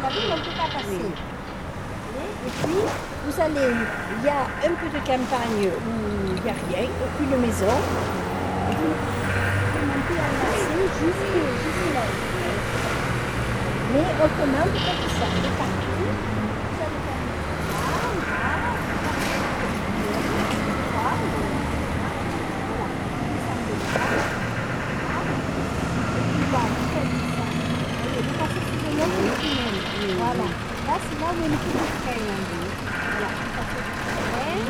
voiture, on ne peut pas passer. Oui. Et puis, vous allez, il y a un peu de campagne où il n'y a rien, aucune maison. Et vous montez en marché jusque là. Mais autrement, vous faites ça. Et partout, vous allez faire voilà. Là, c'est là où il y a une petite traîne. Voilà. Ça fait une traîne.